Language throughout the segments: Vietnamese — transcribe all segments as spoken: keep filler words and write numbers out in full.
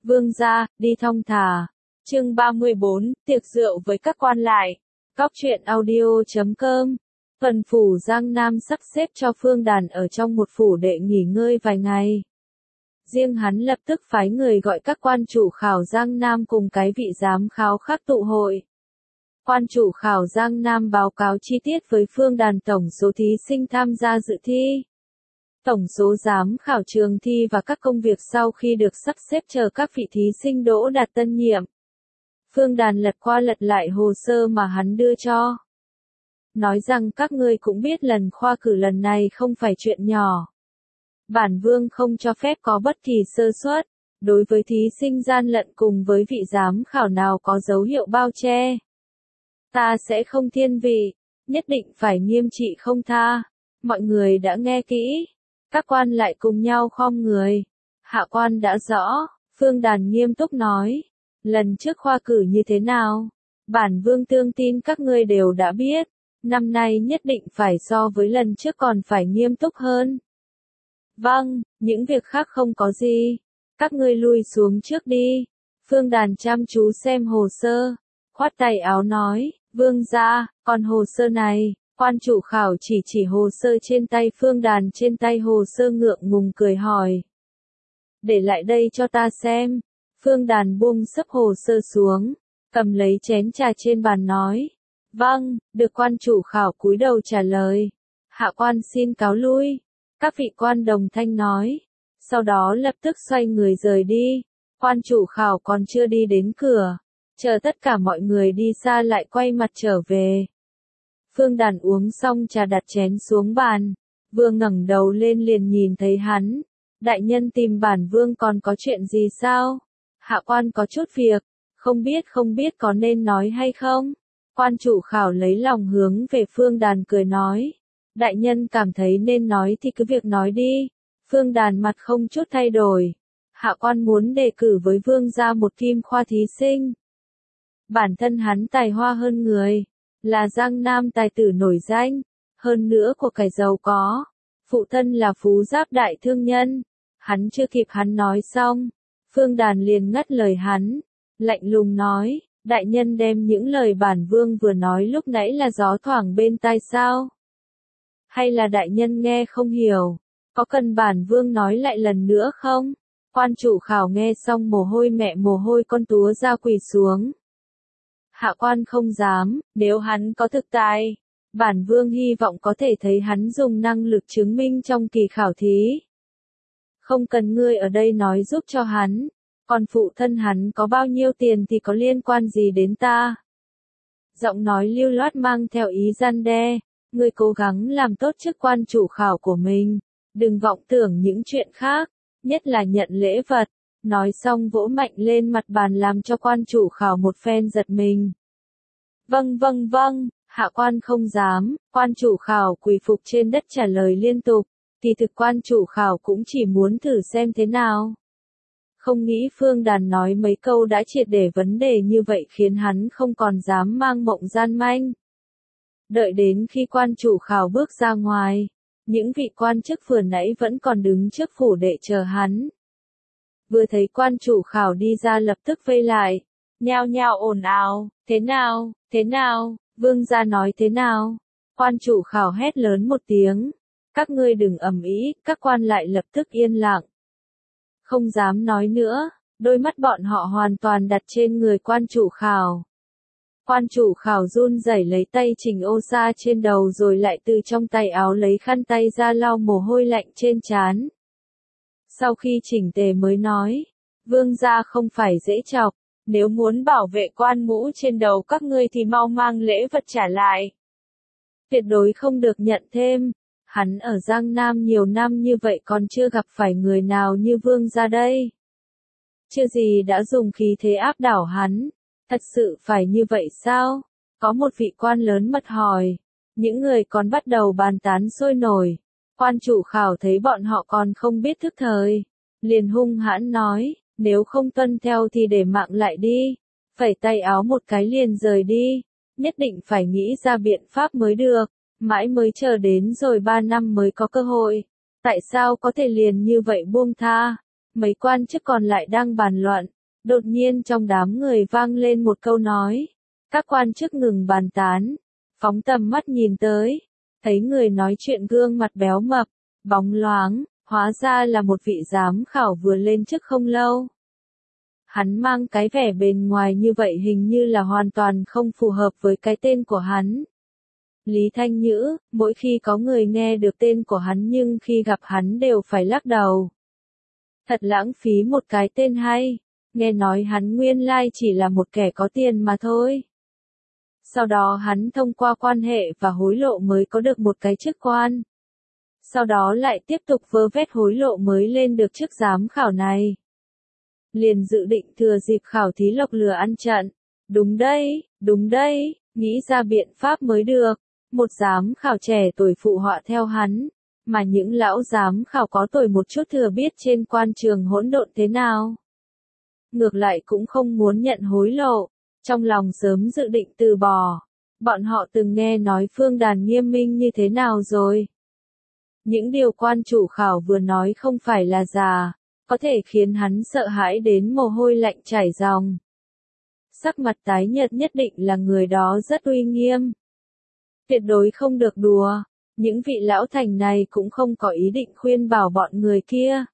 Vương gia, đi thong thả. Chương ba mươi bốn, tiệc rượu với các quan lại. Góc truyện audio chấm com. Phần phủ Giang Nam sắp xếp cho Phương Đàn ở trong một phủ đệ nghỉ ngơi vài ngày. Riêng hắn lập tức phái người gọi các quan chủ khảo Giang Nam cùng cái vị giám khảo khác tụ hội. Quan chủ khảo Giang Nam báo cáo chi tiết với Phương Đàn tổng số thí sinh tham gia dự thi, tổng số giám khảo trường thi và các công việc sau khi được sắp xếp chờ các vị thí sinh đỗ đạt tân nhiệm. Phương Đàn lật qua lật lại hồ sơ mà hắn đưa cho. Nói rằng các ngươi cũng biết lần khoa cử lần này không phải chuyện nhỏ. Bản vương không cho phép có bất kỳ sơ suất, đối với thí sinh gian lận cùng với vị giám khảo nào có dấu hiệu bao che. Ta sẽ không thiên vị, nhất định phải nghiêm trị không tha. Mọi người đã nghe kỹ. Các quan lại cùng nhau khom người. Hạ quan đã rõ, Phương Đàn nghiêm túc nói. Lần trước khoa cử như thế nào? Bản vương tương tin các ngươi đều đã biết. Năm nay nhất định phải so với lần trước còn phải nghiêm túc hơn. Vâng, những việc khác không có gì. Các ngươi lui xuống trước đi. Phương Đàn chăm chú xem hồ sơ. Khoát tay áo nói, vương gia, còn hồ sơ này. Quan chủ khảo chỉ chỉ hồ sơ trên tay Phương Đàn, trên tay hồ sơ ngượng ngùng cười hỏi. Để lại đây cho ta xem. Phương Đàn buông sấp hồ sơ xuống, cầm lấy chén trà trên bàn nói. Vâng, được quan chủ khảo cúi đầu trả lời. Hạ quan xin cáo lui. Các vị quan đồng thanh nói. Sau đó lập tức xoay người rời đi. Quan chủ khảo còn chưa đi đến cửa. Chờ tất cả mọi người đi xa lại quay mặt trở về. Phương Đàn uống xong trà đặt chén xuống bàn. Vừa ngẩng đầu lên liền nhìn thấy hắn. Đại nhân tìm bản vương còn có chuyện gì sao? Hạ quan có chút việc. Không biết không biết có nên nói hay không? Quan chủ khảo lấy lòng hướng về Phương Đàn cười nói. Đại nhân cảm thấy nên nói thì cứ việc nói đi. Phương Đàn mặt không chút thay đổi. Hạ quan muốn đề cử với vương gia một kim khoa thí sinh. Bản thân hắn tài hoa hơn người. Là Giang Nam tài tử nổi danh. Hơn nữa của cải giàu có. Phụ thân là phú giáp đại thương nhân. Hắn chưa kịp hắn nói xong. Phương Đàn liền ngắt lời hắn. Lạnh lùng nói. Đại nhân đem những lời bản vương vừa nói lúc nãy là gió thoảng bên tai sao? Hay là đại nhân nghe không hiểu? Có cần bản vương nói lại lần nữa không? Quan chủ khảo nghe xong mồ hôi mẹ mồ hôi con túa ra quỳ xuống. Hạ quan không dám, nếu hắn có thực tài. Bản vương hy vọng có thể thấy hắn dùng năng lực chứng minh trong kỳ khảo thí. Không cần ngươi ở đây nói giúp cho hắn. Còn phụ thân hắn có bao nhiêu tiền thì có liên quan gì đến ta? Giọng nói lưu loát mang theo ý gian đe. Ngươi cố gắng làm tốt chức quan chủ khảo của mình. Đừng vọng tưởng những chuyện khác. Nhất là nhận lễ vật. Nói xong vỗ mạnh lên mặt bàn làm cho quan chủ khảo một phen giật mình. Vâng vâng vâng, hạ quan không dám. Quan chủ khảo quỳ phục trên đất trả lời liên tục. Thì thực quan chủ khảo cũng chỉ muốn thử xem thế nào. Không nghĩ Phương Đàn nói mấy câu đã triệt để vấn đề như vậy khiến hắn không còn dám mang mộng gian manh. Đợi đến khi quan chủ khảo bước ra ngoài, những vị quan chức vừa nãy vẫn còn đứng trước phủ đệ chờ hắn. Vừa thấy quan chủ khảo đi ra lập tức vây lại, nhao nhao ồn ào, thế nào, thế nào, vương gia nói thế nào? Quan chủ khảo hét lớn một tiếng, các ngươi đừng ầm ĩ, các quan lại lập tức yên lặng. Không dám nói nữa, đôi mắt bọn họ hoàn toàn đặt trên người quan chủ khảo. Quan chủ khảo run rẩy lấy tay chỉnh ô sa trên đầu rồi lại từ trong tay áo lấy khăn tay ra lau mồ hôi lạnh trên trán. Sau khi chỉnh tề mới nói, vương gia không phải dễ chọc, nếu muốn bảo vệ quan mũ trên đầu các ngươi thì mau mang lễ vật trả lại. Tuyệt đối không được nhận thêm. Hắn ở Giang Nam nhiều năm như vậy còn chưa gặp phải người nào như vương gia đây. Chưa gì đã dùng khí thế áp đảo hắn. Thật sự phải như vậy sao? Có một vị quan lớn mật hỏi. Những người còn bắt đầu bàn tán sôi nổi. Quan chủ khảo thấy bọn họ còn không biết thức thời. Liền hung hãn nói, nếu không tuân theo thì để mạng lại đi. Phẩy tay áo một cái liền rời đi. Nhất định phải nghĩ ra biện pháp mới được. Mãi mới chờ đến rồi ba năm mới có cơ hội. Tại sao có thể liền như vậy buông tha? Mấy quan chức còn lại đang bàn luận, đột nhiên trong đám người vang lên một câu nói. Các quan chức ngừng bàn tán, phóng tầm mắt nhìn tới, thấy người nói chuyện gương mặt béo mập, bóng loáng, hóa ra là một vị giám khảo vừa lên chức không lâu. Hắn mang cái vẻ bền ngoài như vậy hình như là hoàn toàn không phù hợp với cái tên của hắn. Lý Thanh Nhữ, mỗi khi có người nghe được tên của hắn nhưng khi gặp hắn đều phải lắc đầu. Thật lãng phí một cái tên hay, nghe nói hắn nguyên lai chỉ là một kẻ có tiền mà thôi. Sau đó hắn thông qua quan hệ và hối lộ mới có được một cái chức quan. Sau đó lại tiếp tục vơ vét hối lộ mới lên được chức giám khảo này. Liền dự định thừa dịp khảo thí lộc lừa ăn trận. Đúng đây, đúng đây, nghĩ ra biện pháp mới được. Một giám khảo trẻ tuổi phụ họa theo hắn, mà những lão giám khảo có tuổi một chút thừa biết trên quan trường hỗn độn thế nào. Ngược lại cũng không muốn nhận hối lộ, trong lòng sớm dự định từ bỏ. Bọn họ từng nghe nói Phương Đàn nghiêm minh như thế nào rồi. Những điều quan chủ khảo vừa nói không phải là giả, có thể khiến hắn sợ hãi đến mồ hôi lạnh chảy ròng. Sắc mặt tái nhợt nhất định là người đó rất uy nghiêm. Tuyệt đối không được đùa, những vị lão thành này cũng không có ý định khuyên bảo bọn người kia.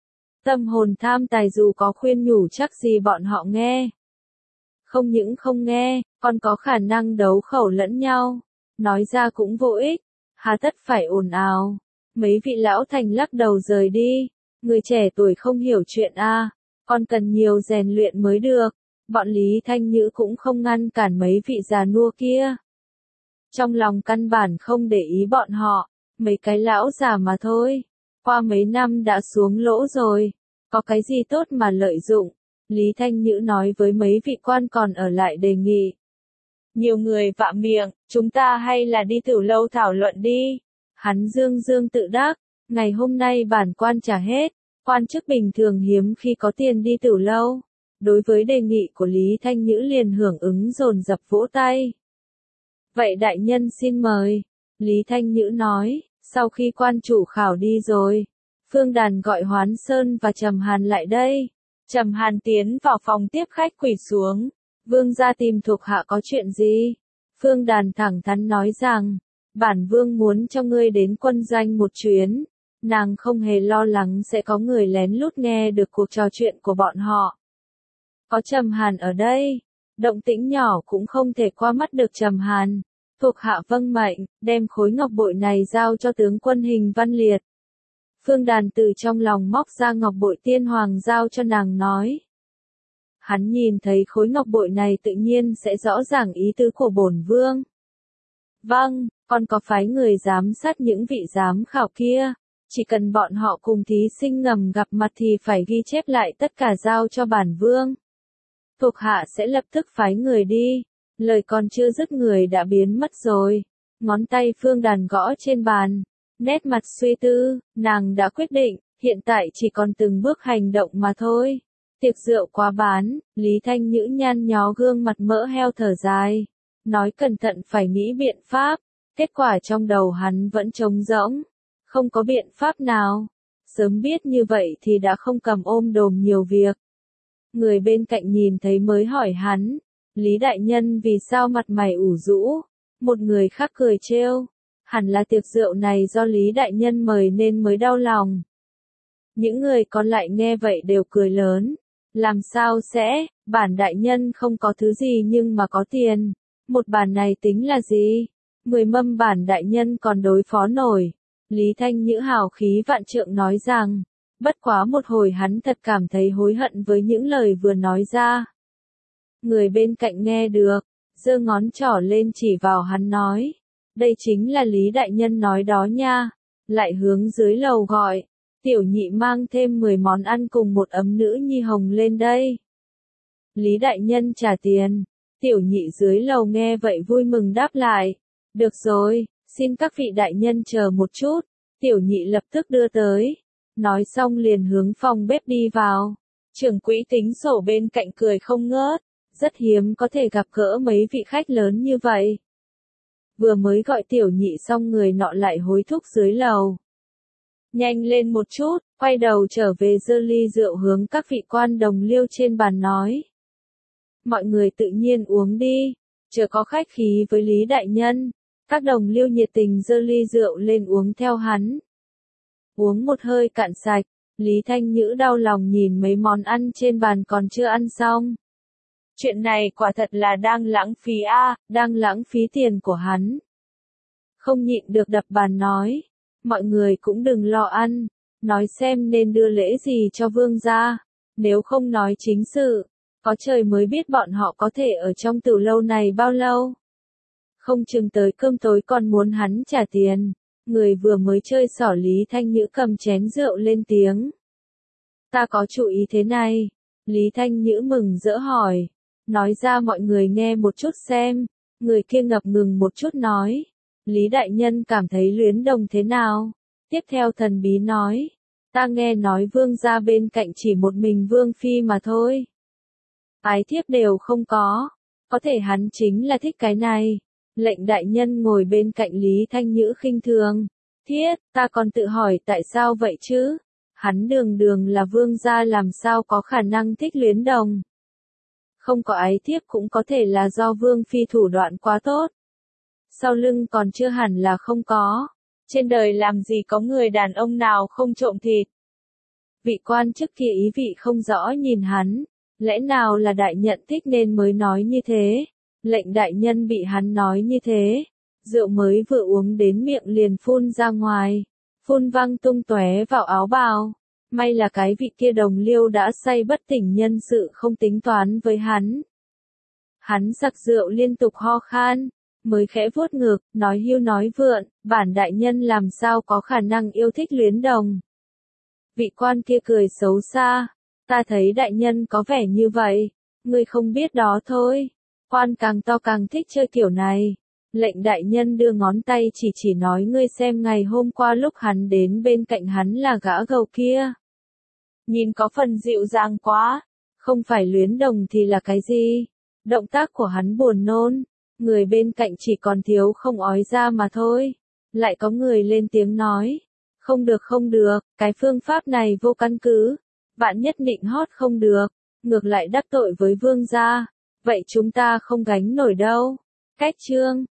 Tâm hồn tham tài dù có khuyên nhủ chắc gì bọn họ nghe. Không những không nghe, còn có khả năng đấu khẩu lẫn nhau, nói ra cũng vô ích, hà tất phải ồn ào. Mấy vị lão thành lắc đầu rời đi, người trẻ tuổi không hiểu chuyện a, à, còn cần nhiều rèn luyện mới được. Bọn Lý Thanh Nhữ cũng không ngăn cản mấy vị già nua kia. Trong lòng căn bản không để ý bọn họ, mấy cái lão già mà thôi, qua mấy năm đã xuống lỗ rồi, có cái gì tốt mà lợi dụng. Lý Thanh Nhữ nói với mấy vị quan còn ở lại đề nghị. Nhiều người vạ miệng, chúng ta hay là đi tiểu lâu thảo luận đi. Hắn dương dương tự đắc, ngày hôm nay bản quan trả hết, quan chức bình thường hiếm khi có tiền đi tiểu lâu. Đối với đề nghị của Lý Thanh Nhữ liền hưởng ứng dồn dập vỗ tay. Vậy đại nhân xin mời, Lý Thanh Nhữ nói, sau khi quan chủ khảo đi rồi, Phương Đàn gọi Hoán Sơn và Trầm Hàn lại đây. Trầm Hàn tiến vào phòng tiếp khách quỳ xuống, vương gia tìm thuộc hạ có chuyện gì? Phương Đàn thẳng thắn nói rằng, bản vương muốn cho ngươi đến quân doanh một chuyến, nàng không hề lo lắng sẽ có người lén lút nghe được cuộc trò chuyện của bọn họ. Có Trầm Hàn ở đây, động tĩnh nhỏ cũng không thể qua mắt được Trầm Hàn. Thuộc hạ vâng mệnh, đem khối ngọc bội này giao cho tướng quân Hình Văn Liệt. Phương Đàn từ trong lòng móc ra ngọc bội tiên hoàng giao cho nàng nói. Hắn nhìn thấy khối ngọc bội này tự nhiên sẽ rõ ràng ý tứ của bổn vương. Vâng, còn có phái người giám sát những vị giám khảo kia. Chỉ cần bọn họ cùng thí sinh ngầm gặp mặt thì phải ghi chép lại tất cả giao cho bản vương. Thuộc hạ sẽ lập tức phái người đi. Lời còn chưa dứt người đã biến mất rồi. Ngón tay Phương Đàn gõ trên bàn. Nét mặt suy tư, nàng đã quyết định, hiện tại chỉ còn từng bước hành động mà thôi. Tiệc rượu quá bán, Lý Thanh Nhữ nhăn nhó gương mặt mỡ heo thở dài. Nói cẩn thận phải nghĩ biện pháp. Kết quả trong đầu hắn vẫn trống rỗng. Không có biện pháp nào. Sớm biết như vậy thì đã không cầm ôm đồm nhiều việc. Người bên cạnh nhìn thấy mới hỏi hắn. Lý đại nhân vì sao mặt mày ủ rũ? Một người khác cười trêu. Hẳn là tiệc rượu này do Lý đại nhân mời nên mới đau lòng. Những người còn lại nghe vậy đều cười lớn. Làm sao sẽ, bản đại nhân không có thứ gì nhưng mà có tiền. Một bản này tính là gì? Mười mâm bản đại nhân còn đối phó nổi. Lý Thanh Nhữ hào khí vạn trượng nói rằng. Bất quá một hồi hắn thật cảm thấy hối hận với những lời vừa nói ra. Người bên cạnh nghe được, giơ ngón trỏ lên chỉ vào hắn nói. Đây chính là Lý đại nhân nói đó nha. Lại hướng dưới lầu gọi. Tiểu nhị mang thêm mười món ăn cùng một ấm nữ nhi hồng lên đây. Lý đại nhân trả tiền. Tiểu nhị dưới lầu nghe vậy vui mừng đáp lại. Được rồi, xin các vị đại nhân chờ một chút. Tiểu nhị lập tức đưa tới. Nói xong liền hướng phòng bếp đi vào. Trưởng quỹ tính sổ bên cạnh cười không ngớt. Rất hiếm có thể gặp gỡ mấy vị khách lớn như vậy. Vừa mới gọi tiểu nhị xong người nọ lại hối thúc dưới lầu. Nhanh lên một chút, quay đầu trở về giơ ly rượu hướng các vị quan đồng liêu trên bàn nói. Mọi người tự nhiên uống đi, chớ có khách khí với Lý đại nhân. Các đồng liêu nhiệt tình giơ ly rượu lên uống theo hắn. Uống một hơi cạn sạch, Lý Thanh Nhữ đau lòng nhìn mấy món ăn trên bàn còn chưa ăn xong. Chuyện này quả thật là đang lãng phí a, à, đang lãng phí tiền của hắn. Không nhịn được đập bàn nói, mọi người cũng đừng lo ăn, nói xem nên đưa lễ gì cho vương gia, nếu không nói chính sự, có trời mới biết bọn họ có thể ở trong tửu lâu này bao lâu. Không chừng tới cơm tối còn muốn hắn trả tiền. Người vừa mới chơi xỏ Lý Thanh Nhữ cầm chén rượu lên tiếng. Ta có chủ ý thế này. Lý Thanh Nhữ mừng rỡ hỏi. Nói ra mọi người nghe một chút xem. Người kia ngập ngừng một chút nói. Lý đại nhân cảm thấy Luyến Đồng thế nào? Tiếp theo thần bí nói. Ta nghe nói vương gia bên cạnh chỉ một mình vương phi mà thôi. Ái thiếp đều không có. Có thể hắn chính là thích cái này. Lệnh đại nhân ngồi bên cạnh Lý Thanh Nhữ khinh thường. Thiết, ta còn tự hỏi tại sao vậy chứ? Hắn đường đường là vương gia làm sao có khả năng thích Luyến Đồng. Không có ái thiếp cũng có thể là do vương phi thủ đoạn quá tốt. Sau lưng còn chưa hẳn là không có. Trên đời làm gì có người đàn ông nào không trộm thịt. Vị quan chức kia ý vị không rõ nhìn hắn. Lẽ nào là đại nhận thích nên mới nói như thế? Lệnh đại nhân bị hắn nói như thế, rượu mới vừa uống đến miệng liền phun ra ngoài, phun văng tung tóe vào áo bào. May là cái vị kia đồng liêu đã say bất tỉnh nhân sự không tính toán với hắn. Hắn sặc rượu liên tục ho khan, mới khẽ vuốt ngực, nói hưu nói vượn, bản đại nhân làm sao có khả năng yêu thích Luyến Đồng. Vị quan kia cười xấu xa, ta thấy đại nhân có vẻ như vậy, ngươi không biết đó thôi. Quan càng to càng thích chơi kiểu này. Lệnh đại nhân đưa ngón tay chỉ chỉ nói ngươi xem ngày hôm qua lúc hắn đến bên cạnh hắn là gã gầu kia. Nhìn có phần dịu dàng quá. Không phải Luyến Đồng thì là cái gì? Động tác của hắn buồn nôn. Người bên cạnh chỉ còn thiếu không ói ra mà thôi. Lại có người lên tiếng nói. Không được không được, cái phương pháp này vô căn cứ. Vạn nhất định hót không được. Ngược lại đắc tội với vương gia. Vậy chúng ta không gánh nổi đâu. Cách chương